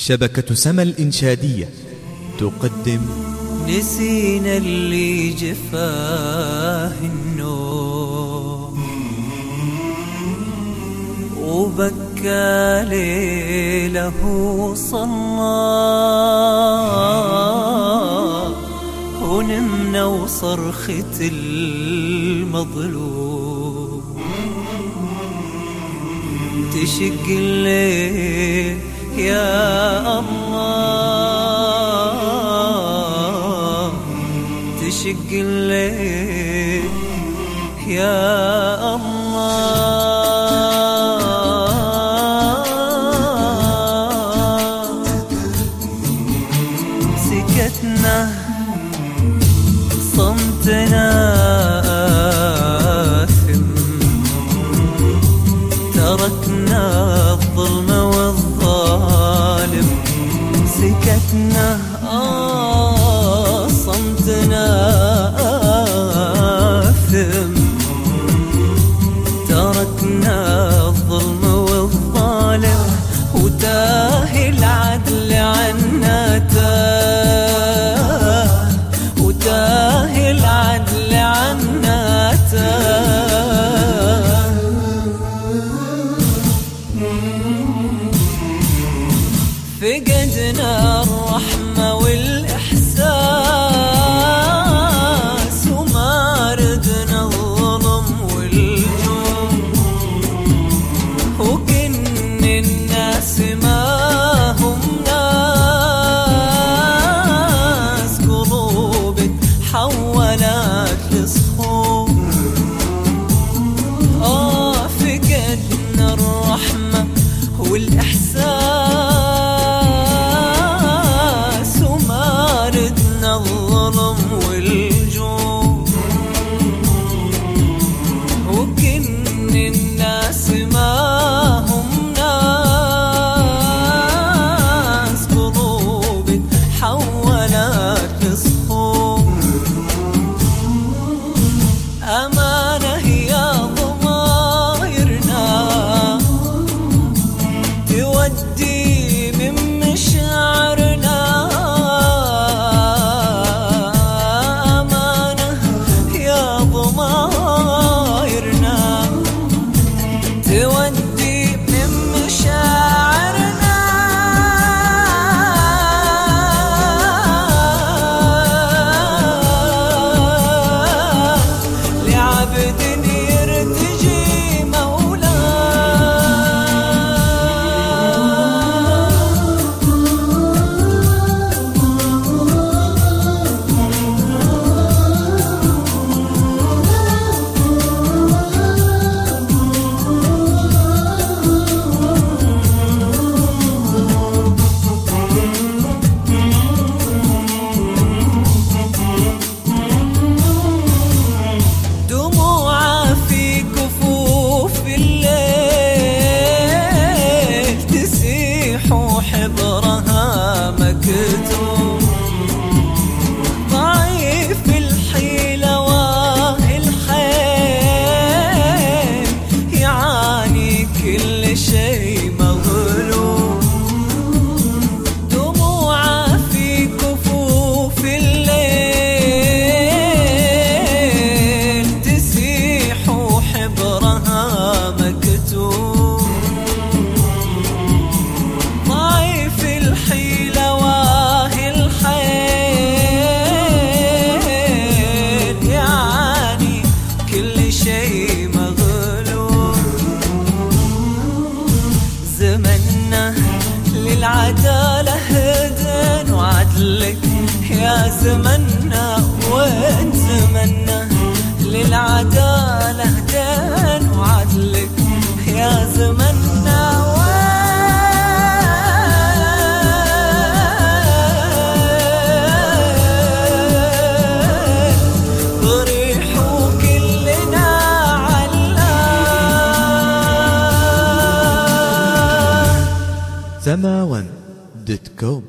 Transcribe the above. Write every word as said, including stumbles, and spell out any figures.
شبكة سما الإنشادية تقدم نسينا اللي جفاه النوم وبكى ليله صلى ونمنا وصرخة المظلوم تشق الليل يا الله تشق الليل يا الله سكتنا صمتنا آثم تركنا الظلم والظالم سكتنا آه صمتنا آثم تركنا الظلم والظالم وتاه العدل عنا تاه وتاه العدل عنا تاه فقدنا الرحمة والإحساس وما ردنا الظلم والجوع وكن الناس ما هم ناس قلوب حولت لصخور آه فقدنا الرحمة والإحساس الظلم والجوع وكن الناس ما هم ناس قلوب حولت لصخور أمانة يا ضمايرنا تودي من مشاعرنا تودي من مشاعرنا لعبد يرتجي حبرها مكتوب ضعيف الحيلة والحيل يعاني كل شيء مغلوب دموعه في كفوف الليل تسيح وحبرها مكتوب في الحيلة واهي الحيل يعني كل شيء مغلوب زمننا للعدالة هدن وعدلك يا زمننا وين زمننا للعدالة هدن وعدلك يا زمننا وين سما ون دوت كوم.